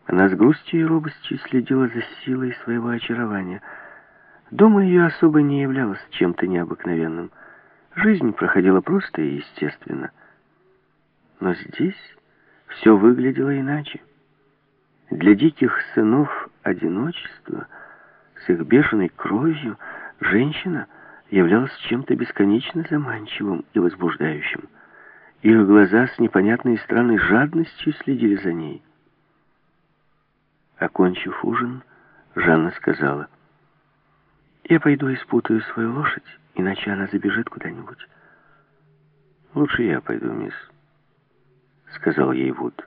Она с грустью и робостью следила за силой своего очарования. Дома ее особо не являлось чем-то необыкновенным. Жизнь проходила просто и естественно. Но здесь все выглядело иначе. Для диких сынов одиночества с их бешеной кровью женщина являлась чем-то бесконечно заманчивым и возбуждающим. Их глаза с непонятной и странной жадностью следили за ней. Окончив ужин, Жанна сказала: «Я пойду и спутаю свою лошадь, иначе она забежит куда-нибудь». «Лучше я пойду, мисс», — сказал ей Вуд.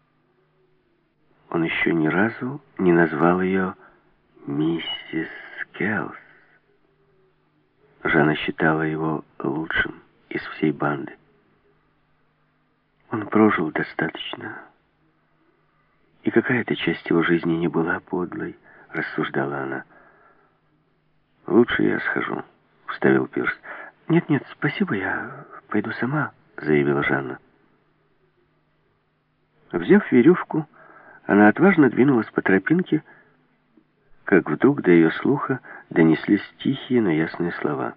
Он еще ни разу не назвал ее миссис Келс. Жанна считала его лучшим из всей банды. Он прожил достаточно, и какая-то часть его жизни не была подлой, рассуждала она. «Лучше я схожу», — вставил Пирс. «Нет-нет, спасибо, я пойду сама», — заявила Жанна. Взяв веревку, она отважно двинулась по тропинке, как вдруг до ее слуха донеслись тихие, но ясные слова.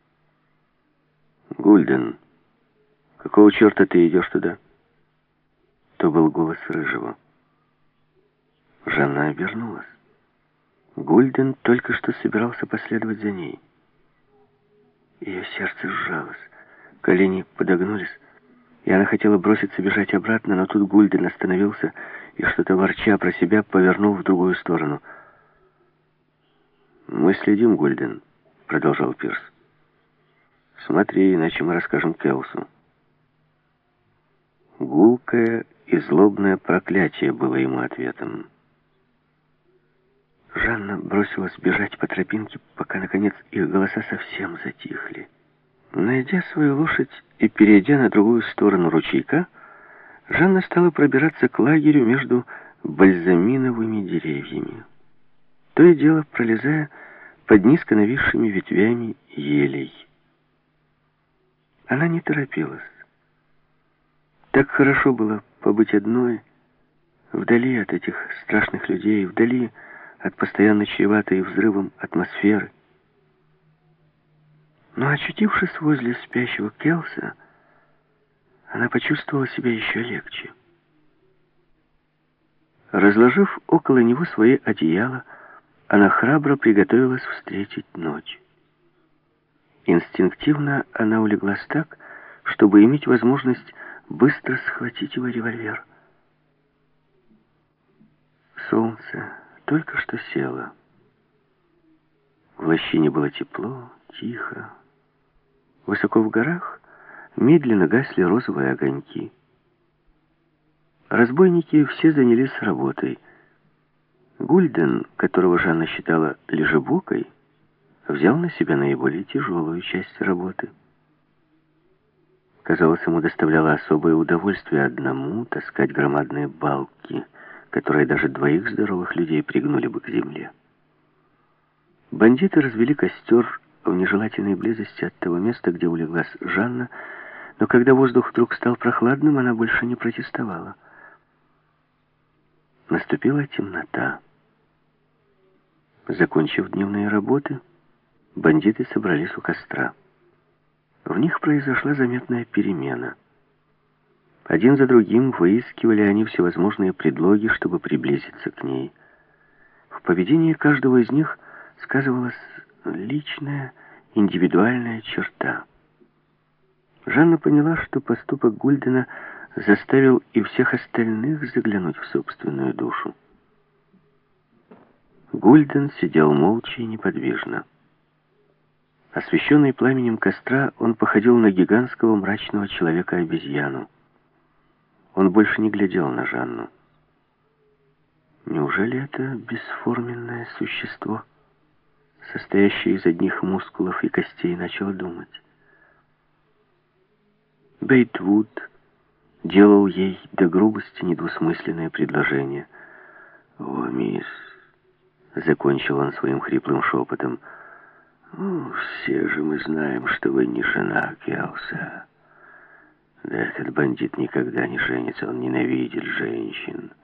«Гульден, какого черта ты идешь туда?» То был голос Рыжего. Жанна обернулась. Гульден только что собирался последовать за ней. Ее сердце сжалось, колени подогнулись, и она хотела броситься бежать обратно, но тут Гульден остановился и, что-то ворча про себя, повернул в другую сторону. «Мы следим, Гульден», — продолжал Пирс. «Смотри, иначе мы расскажем Келсу». Гулкое и злобное проклятие было ему ответом. Жанна бросилась бежать по тропинке, пока, наконец, их голоса совсем затихли. Найдя свою лошадь и перейдя на другую сторону ручейка, Жанна стала пробираться к лагерю между бальзаминовыми деревьями, то и дело пролезая под низко нависшими ветвями елей. Она не торопилась. Так хорошо было побыть одной, вдали от этих страшных людей, вдали от постоянно чреватой взрывом атмосферы. Но, очутившись возле спящего Келса, она почувствовала себя еще легче. Разложив около него свои одеяла, она храбро приготовилась встретить ночь. Инстинктивно она улеглась так, чтобы иметь возможность быстро схватить его револьвер. Солнце только что село. В лощине было тепло, тихо. Высоко в горах медленно гасли розовые огоньки. Разбойники все занялись работой. Гульден, которого Жанна считала лежебокой, взял на себя наиболее тяжелую часть работы. Казалось, ему доставляло особое удовольствие одному таскать громадные балки, которые даже двоих здоровых людей пригнули бы к земле. Бандиты развели костер в нежелательной близости от того места, где улеглась Жанна, но когда воздух вдруг стал прохладным, она больше не протестовала. Наступила темнота. Закончив дневные работы, бандиты собрались у костра. В них произошла заметная перемена. Один за другим выискивали они всевозможные предлоги, чтобы приблизиться к ней. В поведении каждого из них сказывалась личная, индивидуальная черта. Жанна поняла, что поступок Гульдена заставил и всех остальных заглянуть в собственную душу. Гульден сидел молча и неподвижно. Освещенный пламенем костра, он походил на гигантского мрачного человека-обезьяну. Он больше не глядел на Жанну. Неужели это бесформенное существо, состоящее из одних мускулов и костей, начало думать? Бейтвуд делал ей до грубости недвусмысленное предложение. «О, мисс», — закончил он своим хриплым шепотом, — «все же мы знаем, что вы не жена Келса. Да этот бандит никогда не женится, он ненавидит женщин».